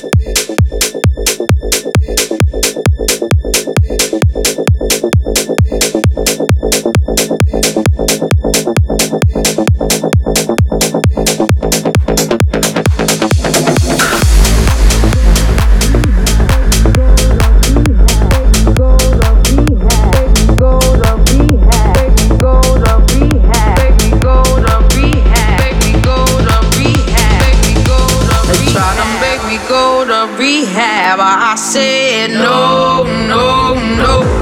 Rehab, I said no, no, no.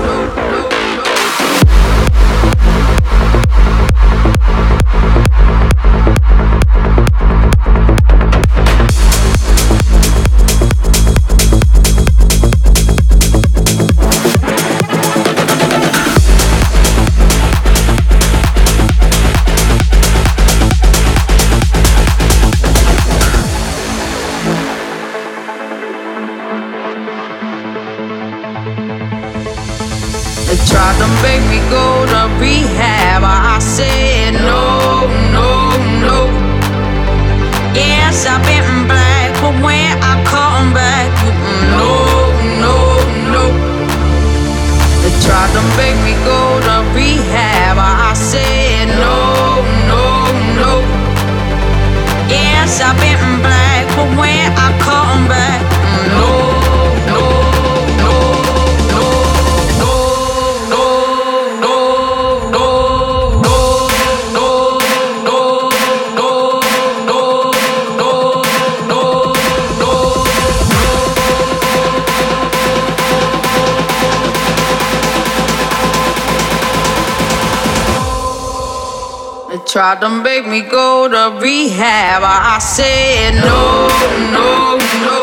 They tried to make me go to rehab. I said no, no, no. Yes, I've been black, but when I come back, no, no, no. They tried to make me go to rehab. I said no, no, no. Yes, I've been black, but when I come back, no. They tried to make me go to rehab. I said no, no, no.